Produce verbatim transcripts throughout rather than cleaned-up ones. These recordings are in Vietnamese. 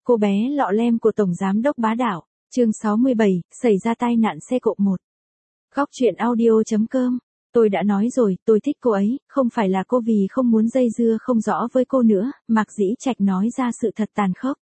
Cô bé lọ lem của Tổng Giám đốc bá đạo, chương sáu mươi bảy, xảy ra tai nạn xe cộ một. Góc truyện audio.com. Tôi đã nói rồi, tôi thích cô ấy, không phải là cô vì không muốn dây dưa không rõ với cô nữa, Mạc Dĩ Trạch nói ra sự thật tàn khốc.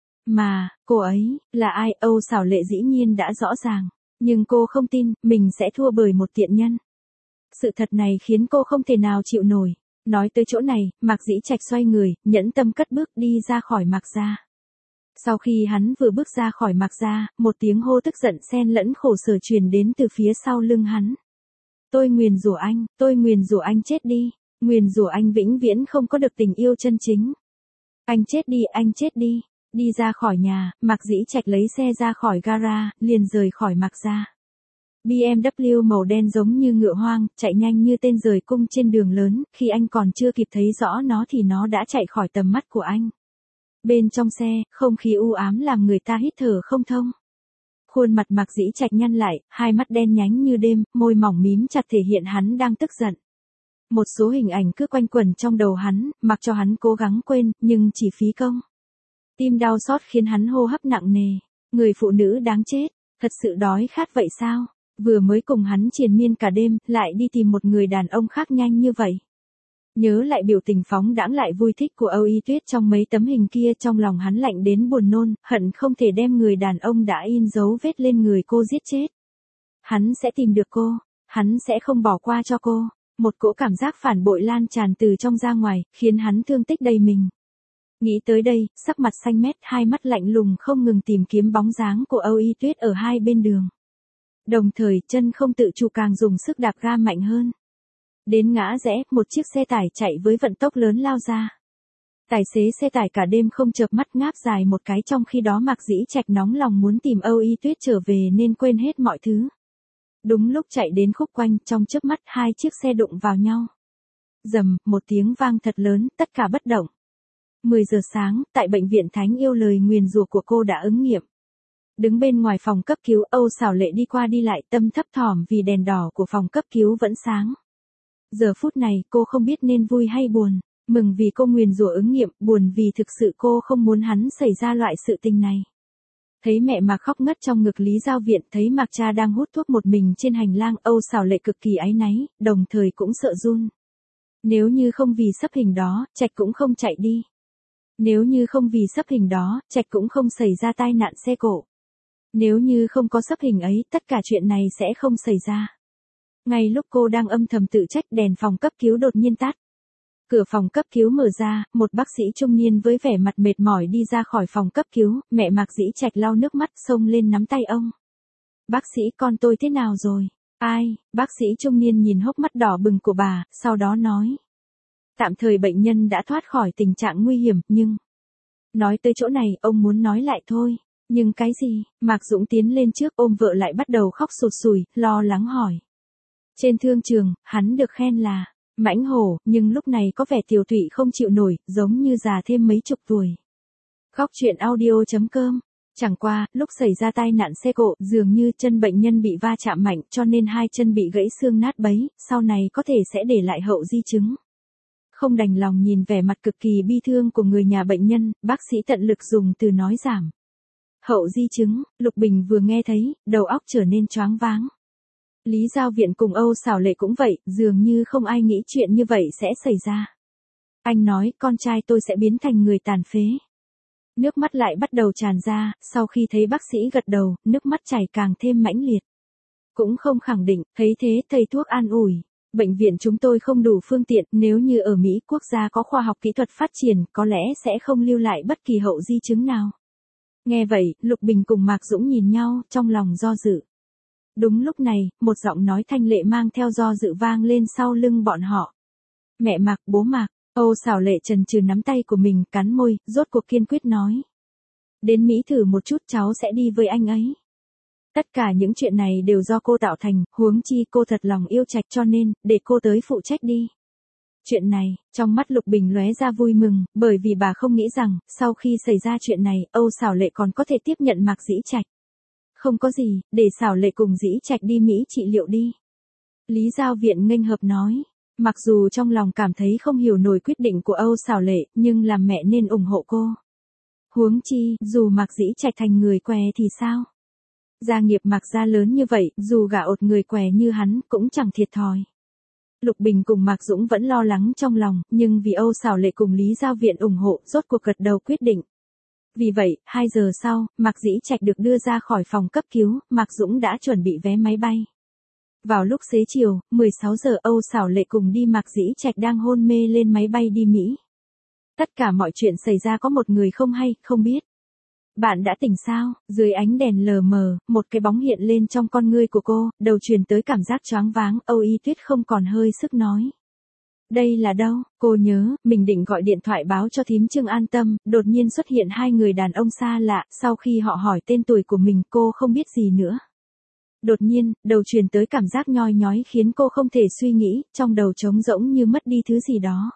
Mà, cô ấy, là ai? Âu Xảo Lệ dĩ nhiên đã rõ ràng, nhưng cô không tin, mình sẽ thua bởi một tiện nhân. Sự thật này khiến cô không thể nào chịu nổi. Nói tới chỗ này, Mạc Dĩ Trạch xoay người, nhẫn tâm cất bước đi ra khỏi Mạc gia. Sau khi hắn vừa bước ra khỏi Mạc gia, một tiếng hô tức giận xen lẫn khổ sở truyền đến từ phía sau lưng hắn. Tôi nguyền rủa anh, tôi nguyền rủa anh chết đi, nguyền rủa anh vĩnh viễn không có được tình yêu chân chính. Anh chết đi, anh chết đi. Đi ra khỏi nhà, Mạc Dĩ Trạch lấy xe ra khỏi gara, liền rời khỏi Mạc gia. bê em vê màu đen giống như ngựa hoang, chạy nhanh như tên rời cung trên đường lớn, khi anh còn chưa kịp thấy rõ nó thì nó đã chạy khỏi tầm mắt của anh. Bên trong xe, không khí u ám làm người ta hít thở không thông. Khuôn mặt Mạc Dĩ Trạch nhăn lại, hai mắt đen nhánh như đêm, môi mỏng mím chặt thể hiện hắn đang tức giận. Một số hình ảnh cứ quanh quẩn trong đầu hắn, mặc cho hắn cố gắng quên, nhưng chỉ phí công. Tim đau xót khiến hắn hô hấp nặng nề. Người phụ nữ đáng chết, thật sự đói khát vậy sao? Vừa mới cùng hắn triền miên cả đêm, lại đi tìm một người đàn ông khác nhanh như vậy. Nhớ lại biểu tình phóng đãng lại vui thích của Âu Y Tuyết trong mấy tấm hình kia, trong lòng hắn lạnh đến buồn nôn, hận không thể đem người đàn ông đã in dấu vết lên người cô giết chết. Hắn sẽ tìm được cô, hắn sẽ không bỏ qua cho cô. Một cỗ cảm giác phản bội lan tràn từ trong ra ngoài, khiến hắn thương tích đầy mình. Nghĩ tới đây, sắc mặt xanh mét, hai mắt lạnh lùng không ngừng tìm kiếm bóng dáng của Âu Y Tuyết ở hai bên đường. Đồng thời, chân không tự chủ càng dùng sức đạp ga mạnh hơn. Đến ngã rẽ, một chiếc xe tải chạy với vận tốc lớn lao ra. Tài xế xe tải cả đêm không chợp mắt ngáp dài một cái, trong khi đó Mạc Dĩ Trạch nóng lòng muốn tìm Âu Y Tuyết trở về nên quên hết mọi thứ. Đúng lúc chạy đến khúc quanh, trong chớp mắt hai chiếc xe đụng vào nhau. Rầm, một tiếng vang thật lớn, tất cả bất động. mười giờ sáng, tại bệnh viện Thánh Yêu, lời nguyền rủa của cô đã ứng nghiệm. Đứng bên ngoài phòng cấp cứu, Âu Xảo Lệ đi qua đi lại, tâm thấp thỏm vì đèn đỏ của phòng cấp cứu vẫn sáng. Giờ phút này, cô không biết nên vui hay buồn, mừng vì cô nguyền rủa ứng nghiệm, buồn vì thực sự cô không muốn hắn xảy ra loại sự tình này. Thấy mẹ Mạc khóc ngất trong ngực Lý Giao Viện, thấy Mạc cha đang hút thuốc một mình trên hành lang, Âu Xảo Lệ cực kỳ áy náy, đồng thời cũng sợ run. Nếu như không vì sấp hình đó, Trạch cũng không chạy đi. Nếu như không vì sấp hình đó, Trạch cũng không xảy ra tai nạn xe cộ. Nếu như không có sấp hình ấy, tất cả chuyện này sẽ không xảy ra. Ngay lúc cô đang âm thầm tự trách, đèn phòng cấp cứu đột nhiên tắt. Cửa phòng cấp cứu mở ra, một bác sĩ trung niên với vẻ mặt mệt mỏi đi ra khỏi phòng cấp cứu, mẹ Mạc Dĩ Trạch lau nước mắt xông lên nắm tay ông. Bác sĩ, con tôi thế nào rồi? Ai? Bác sĩ trung niên nhìn hốc mắt đỏ bừng của bà, sau đó nói. Tạm thời bệnh nhân đã thoát khỏi tình trạng nguy hiểm, nhưng... Nói tới chỗ này, ông muốn nói lại thôi. Nhưng cái gì? Mạc Dũng tiến lên trước ôm vợ lại bắt đầu khóc sụt sùi, lo lắng hỏi. Trên thương trường, hắn được khen là mãnh hổ, nhưng lúc này có vẻ tiều tụy không chịu nổi, giống như già thêm mấy chục tuổi. Góc truyện audio.com. Chẳng qua, lúc xảy ra tai nạn xe cộ, dường như chân bệnh nhân bị va chạm mạnh cho nên hai chân bị gãy xương nát bấy, sau này có thể sẽ để lại hậu di chứng. Không đành lòng nhìn vẻ mặt cực kỳ bi thương của người nhà bệnh nhân, bác sĩ tận lực dùng từ nói giảm. Hậu di chứng, Lục Bình vừa nghe thấy, đầu óc trở nên choáng váng. Lý Giao Viện cùng Âu Xảo Lệ cũng vậy, dường như không ai nghĩ chuyện như vậy sẽ xảy ra. Anh nói, con trai tôi sẽ biến thành người tàn phế. Nước mắt lại bắt đầu tràn ra, sau khi thấy bác sĩ gật đầu, nước mắt chảy càng thêm mãnh liệt. Cũng không khẳng định, thấy thế thầy thuốc an ủi. Bệnh viện chúng tôi không đủ phương tiện, nếu như ở Mỹ quốc gia có khoa học kỹ thuật phát triển, có lẽ sẽ không lưu lại bất kỳ hậu di chứng nào. Nghe vậy, Lục Bình cùng Mạc Dũng nhìn nhau, trong lòng do dự. Đúng lúc này, một giọng nói thanh lệ mang theo do dự vang lên sau lưng bọn họ. Mẹ Mạc, bố Mạc. Âu Xảo Lệ chần chừ nắm tay của mình, cắn môi, rốt cuộc kiên quyết nói. Đến Mỹ thử một chút, cháu sẽ đi với anh ấy. Tất cả những chuyện này đều do cô tạo thành, huống chi cô thật lòng yêu Trạch cho nên, để cô tới phụ trách đi. Chuyện này, trong mắt Lục Bình lóe ra vui mừng, bởi vì bà không nghĩ rằng, sau khi xảy ra chuyện này, Âu Xảo Lệ còn có thể tiếp nhận Mạc Dĩ Trạch. Không có gì, để Xảo Lệ cùng Dĩ Trạch đi Mỹ trị liệu đi. Lý Giao Viện nghênh hợp nói, mặc dù trong lòng cảm thấy không hiểu nổi quyết định của Âu Xảo Lệ, nhưng làm mẹ nên ủng hộ cô. Huống chi, dù Mạc Dĩ Trạch thành người què thì sao? Gia nghiệp Mạc gia lớn như vậy, dù gả ột người què như hắn, cũng chẳng thiệt thòi. Lục Bình cùng Mạc Dũng vẫn lo lắng trong lòng, nhưng vì Âu Xảo Lệ cùng Lý Giao Viện ủng hộ, rốt cuộc gật đầu quyết định. Vì vậy, hai giờ sau, Mạc Dĩ Trạch được đưa ra khỏi phòng cấp cứu, Mạc Dũng đã chuẩn bị vé máy bay. Vào lúc xế chiều, mười sáu giờ Âu Xảo Lệ cùng đi Mạc Dĩ Trạch đang hôn mê lên máy bay đi Mỹ. Tất cả mọi chuyện xảy ra có một người không hay, không biết. Bạn đã tỉnh sao? Dưới ánh đèn lờ mờ, một cái bóng hiện lên trong con ngươi của cô, đầu truyền tới cảm giác choáng váng, Âu Y Tuyết không còn hơi sức nói. Đây là đâu? Cô nhớ, mình định gọi điện thoại báo cho thím Trương an tâm, đột nhiên xuất hiện hai người đàn ông xa lạ, sau khi họ hỏi tên tuổi của mình cô không biết gì nữa. Đột nhiên, đầu truyền tới cảm giác nhoi nhói khiến cô không thể suy nghĩ, trong đầu trống rỗng như mất đi thứ gì đó.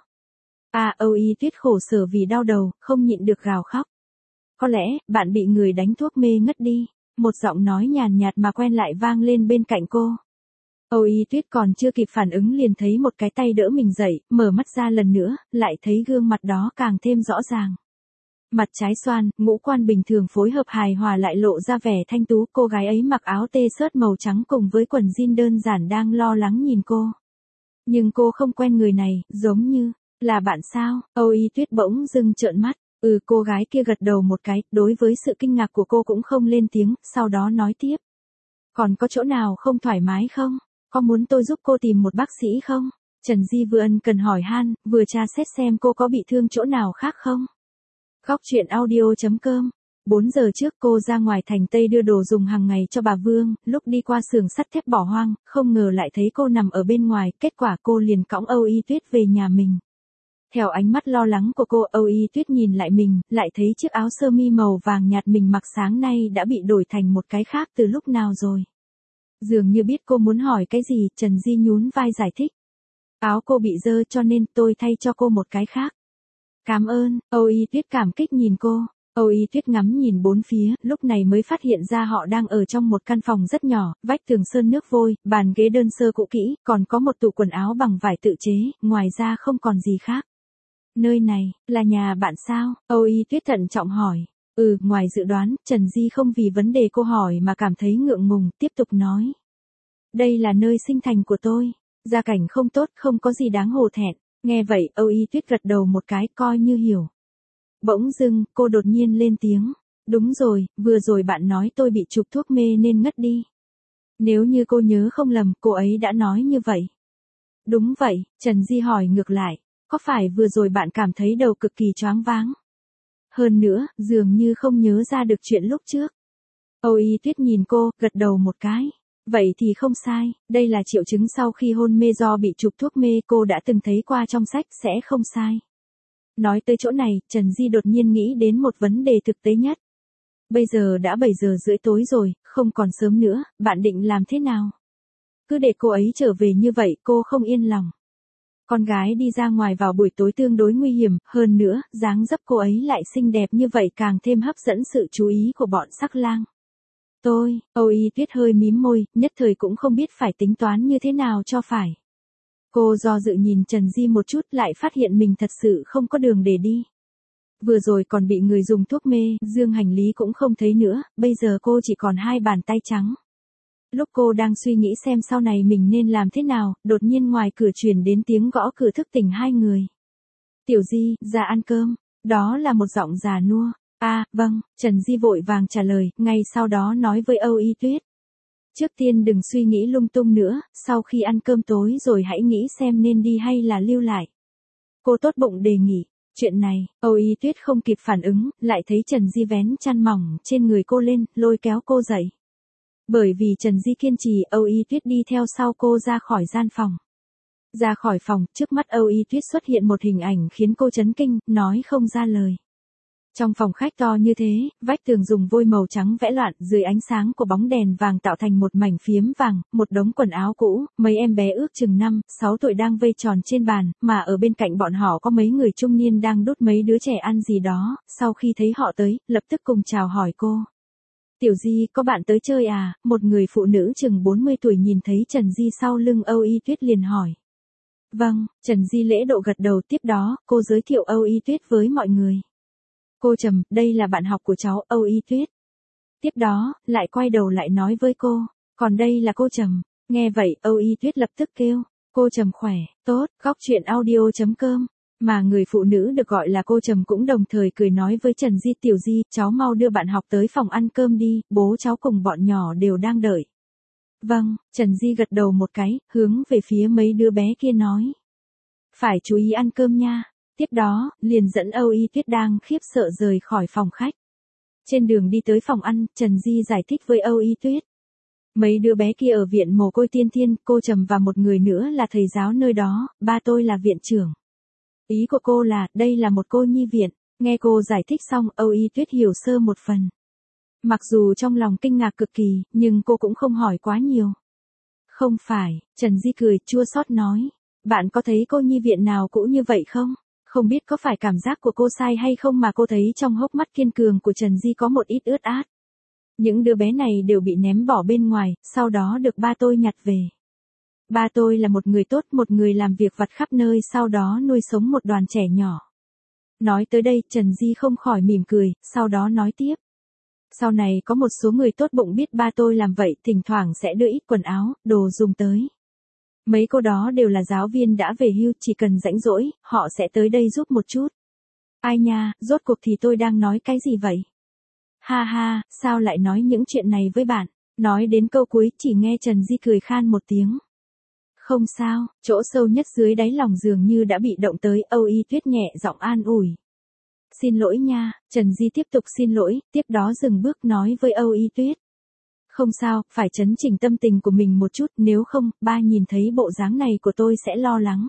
À, Âu Y Tuyết khổ sở vì đau đầu, không nhịn được gào khóc. Có lẽ, bạn bị người đánh thuốc mê ngất đi. Một giọng nói nhàn nhạt mà quen lại vang lên bên cạnh cô. Âu Y Tuyết còn chưa kịp phản ứng liền thấy một cái tay đỡ mình dậy, mở mắt ra lần nữa, lại thấy gương mặt đó càng thêm rõ ràng. Mặt trái xoan, ngũ quan bình thường phối hợp hài hòa lại lộ ra vẻ thanh tú, cô gái ấy mặc áo t-shirt màu trắng cùng với quần jean đơn giản đang lo lắng nhìn cô. Nhưng cô không quen người này, giống như, là bạn sao? Âu Y Tuyết bỗng dưng trợn mắt. Ừ, cô gái kia gật đầu một cái, đối với sự kinh ngạc của cô cũng không lên tiếng, sau đó nói tiếp. Còn có chỗ nào không thoải mái không? Có muốn tôi giúp cô tìm một bác sĩ không? Trần Di vừa ân cần hỏi han, vừa tra xét xem cô có bị thương chỗ nào khác không? Góc truyện audio chấm com. bốn giờ trước cô ra ngoài thành Tây đưa đồ dùng hàng ngày cho bà Vương, lúc đi qua xưởng sắt thép bỏ hoang, không ngờ lại thấy cô nằm ở bên ngoài, kết quả cô liền cõng Âu Y Tuyết về nhà mình. Theo ánh mắt lo lắng của cô, Âu Y Tuyết nhìn lại mình, lại thấy chiếc áo sơ mi màu vàng nhạt mình mặc sáng nay đã bị đổi thành một cái khác từ lúc nào rồi. Dường như biết cô muốn hỏi cái gì, Trần Di nhún vai giải thích. Áo cô bị dơ cho nên tôi thay cho cô một cái khác. Cảm ơn, Âu Y Tuyết cảm kích nhìn cô. Âu Y Tuyết ngắm nhìn bốn phía, lúc này mới phát hiện ra họ đang ở trong một căn phòng rất nhỏ, vách tường sơn nước vôi, bàn ghế đơn sơ cũ kỹ, còn có một tủ quần áo bằng vải tự chế, ngoài ra không còn gì khác. Nơi này, là nhà bạn sao? Âu Y Tuyết thận trọng hỏi. Ừ, ngoài dự đoán, Trần Di không vì vấn đề cô hỏi mà cảm thấy ngượng ngùng, tiếp tục nói. Đây là nơi sinh thành của tôi. Gia cảnh không tốt, không có gì đáng hổ thẹn. Nghe vậy, Âu Y Tuyết gật đầu một cái, coi như hiểu. Bỗng dưng, cô đột nhiên lên tiếng. Đúng rồi, vừa rồi bạn nói tôi bị chụp thuốc mê nên ngất đi. Nếu như cô nhớ không lầm, cô ấy đã nói như vậy. Đúng vậy, Trần Di hỏi ngược lại. Có phải vừa rồi bạn cảm thấy đầu cực kỳ choáng váng? Hơn nữa, dường như không nhớ ra được chuyện lúc trước. Âu Y Tuyết nhìn cô, gật đầu một cái. Vậy thì không sai, đây là triệu chứng sau khi hôn mê do bị chụp thuốc mê, cô đã từng thấy qua trong sách, sẽ không sai. Nói tới chỗ này, Trần Di đột nhiên nghĩ đến một vấn đề thực tế nhất. Bây giờ đã bảy giờ rưỡi tối rồi, không còn sớm nữa, bạn định làm thế nào? Cứ để cô ấy trở về như vậy, cô không yên lòng. Con gái đi ra ngoài vào buổi tối tương đối nguy hiểm, hơn nữa, dáng dấp cô ấy lại xinh đẹp như vậy càng thêm hấp dẫn sự chú ý của bọn sắc lang. Tôi, Âu Y Tuyết hơi mím môi, nhất thời cũng không biết phải tính toán như thế nào cho phải. Cô do dự nhìn Trần Di một chút lại phát hiện mình thật sự không có đường để đi. Vừa rồi còn bị người dùng thuốc mê, dương hành lý cũng không thấy nữa, bây giờ cô chỉ còn hai bàn tay trắng. Lúc cô đang suy nghĩ xem sau này mình nên làm thế nào, đột nhiên ngoài cửa truyền đến tiếng gõ cửa thức tỉnh hai người. Tiểu Di, ra ăn cơm. Đó là một giọng già nua. À, vâng, Trần Di vội vàng trả lời, ngay sau đó nói với Âu Y Tuyết. Trước tiên đừng suy nghĩ lung tung nữa, sau khi ăn cơm tối rồi hãy nghĩ xem nên đi hay là lưu lại. Cô tốt bụng đề nghị. Chuyện này, Âu Y Tuyết không kịp phản ứng, lại thấy Trần Di vén chăn mỏng trên người cô lên, lôi kéo cô dậy. Bởi vì Trần Di kiên trì, Âu Y Tuyết đi theo sau cô ra khỏi gian phòng. Ra khỏi phòng, trước mắt Âu Y Tuyết xuất hiện một hình ảnh khiến cô chấn kinh, nói không ra lời. Trong phòng khách to như thế, vách tường dùng vôi màu trắng vẽ loạn, dưới ánh sáng của bóng đèn vàng tạo thành một mảnh phiếm vàng, một đống quần áo cũ, mấy em bé ước chừng năm, sáu tuổi đang vây tròn trên bàn, mà ở bên cạnh bọn họ có mấy người trung niên đang đút mấy đứa trẻ ăn gì đó, sau khi thấy họ tới, lập tức cùng chào hỏi cô. Tiểu Di, có bạn tới chơi à? Một người phụ nữ chừng bốn mươi tuổi nhìn thấy Trần Di sau lưng Âu Y Tuyết liền hỏi. Vâng, Trần Di lễ độ gật đầu, tiếp đó, cô giới thiệu Âu Y Tuyết với mọi người. Cô Trầm, đây là bạn học của cháu, Âu Y Tuyết. Tiếp đó, lại quay đầu lại nói với cô, còn đây là cô Trầm. Nghe vậy, Âu Y Tuyết lập tức kêu, cô Trầm khỏe, tốt, góc chuyện audio.com. Mà người phụ nữ được gọi là cô Trầm cũng đồng thời cười nói với Trần Di, tiểu Di, cháu mau đưa bạn học tới phòng ăn cơm đi, bố cháu cùng bọn nhỏ đều đang đợi. Vâng, Trần Di gật đầu một cái, hướng về phía mấy đứa bé kia nói. Phải chú ý ăn cơm nha. Tiếp đó, liền dẫn Âu Y Tuyết đang khiếp sợ rời khỏi phòng khách. Trên đường đi tới phòng ăn, Trần Di giải thích với Âu Y Tuyết. Mấy đứa bé kia ở viện mồ côi Tiên Thiên, cô Trầm và một người nữa là thầy giáo nơi đó, ba tôi là viện trưởng. Ý của cô là, đây là một cô nhi viện. Nghe cô giải thích xong, Âu Y Tuyết hiểu sơ một phần. Mặc dù trong lòng kinh ngạc cực kỳ, nhưng cô cũng không hỏi quá nhiều. Không phải, Trần Di cười, chua xót nói. Bạn có thấy cô nhi viện nào cũng như vậy không? Không biết có phải cảm giác của cô sai hay không mà cô thấy trong hốc mắt kiên cường của Trần Di có một ít ướt át. Những đứa bé này đều bị ném bỏ bên ngoài, sau đó được ba tôi nhặt về. Ba tôi là một người tốt, một người làm việc vặt khắp nơi, sau đó nuôi sống một đoàn trẻ nhỏ. Nói tới đây, Trần Di không khỏi mỉm cười, sau đó nói tiếp. Sau này có một số người tốt bụng biết ba tôi làm vậy, thỉnh thoảng sẽ đưa ít quần áo, đồ dùng tới. Mấy cô đó đều là giáo viên đã về hưu, chỉ cần rảnh rỗi, họ sẽ tới đây giúp một chút. Ai nha, rốt cuộc thì tôi đang nói cái gì vậy? Ha ha, sao lại nói những chuyện này với bạn? Nói đến câu cuối, chỉ nghe Trần Di cười khan một tiếng. Không sao, chỗ sâu nhất dưới đáy lòng dường như đã bị động tới, Âu Y Tuyết nhẹ giọng an ủi. Xin lỗi nha, Trần Di tiếp tục xin lỗi, tiếp đó dừng bước nói với Âu Y Tuyết. Không sao, phải trấn chỉnh tâm tình của mình một chút, nếu không, ba nhìn thấy bộ dáng này của tôi sẽ lo lắng.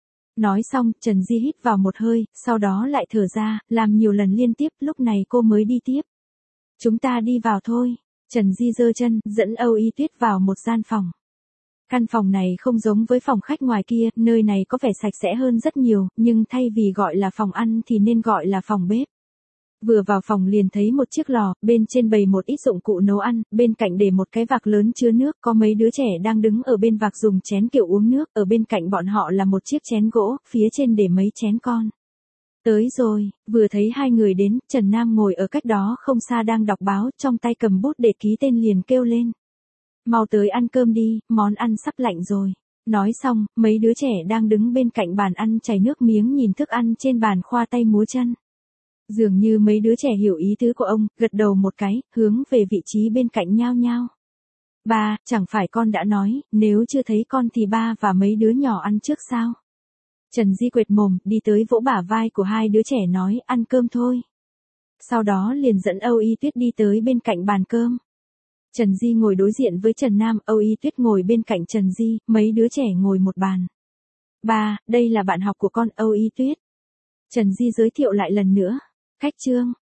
Nói xong, Trần Di hít vào một hơi, sau đó lại thở ra, làm nhiều lần liên tiếp, lúc này cô mới đi tiếp. Chúng ta đi vào thôi. Trần Di giơ chân, dẫn Âu Y Tuyết vào một gian phòng. Căn phòng này không giống với phòng khách ngoài kia, nơi này có vẻ sạch sẽ hơn rất nhiều, nhưng thay vì gọi là phòng ăn thì nên gọi là phòng bếp. Vừa vào phòng liền thấy một chiếc lò, bên trên bày một ít dụng cụ nấu ăn, bên cạnh để một cái vạc lớn chứa nước, có mấy đứa trẻ đang đứng ở bên vạc dùng chén kiểu uống nước, ở bên cạnh bọn họ là một chiếc chén gỗ, phía trên để mấy chén con. Tới rồi, vừa thấy hai người đến, Trần Nam ngồi ở cách đó không xa đang đọc báo, trong tay cầm bút để ký tên liền kêu lên. Mau tới ăn cơm đi, món ăn sắp lạnh rồi. Nói xong, mấy đứa trẻ đang đứng bên cạnh bàn ăn chảy nước miếng nhìn thức ăn trên bàn khoa tay múa chân. Dường như mấy đứa trẻ hiểu ý tứ của ông, gật đầu một cái, hướng về vị trí bên cạnh nhao nhao. Ba, chẳng phải con đã nói, nếu chưa thấy con thì ba và mấy đứa nhỏ ăn trước sao? Trần Di quệt mồm, đi tới vỗ bả vai của hai đứa trẻ nói, ăn cơm thôi. Sau đó liền dẫn Âu Y Tuyết đi tới bên cạnh bàn cơm. Trần Di ngồi đối diện với Trần Nam, Âu Y Tuyết ngồi bên cạnh Trần Di, mấy đứa trẻ ngồi một bàn. Ba, đây là bạn học của con, Âu Y Tuyết. Trần Di giới thiệu lại lần nữa. Khách Trương,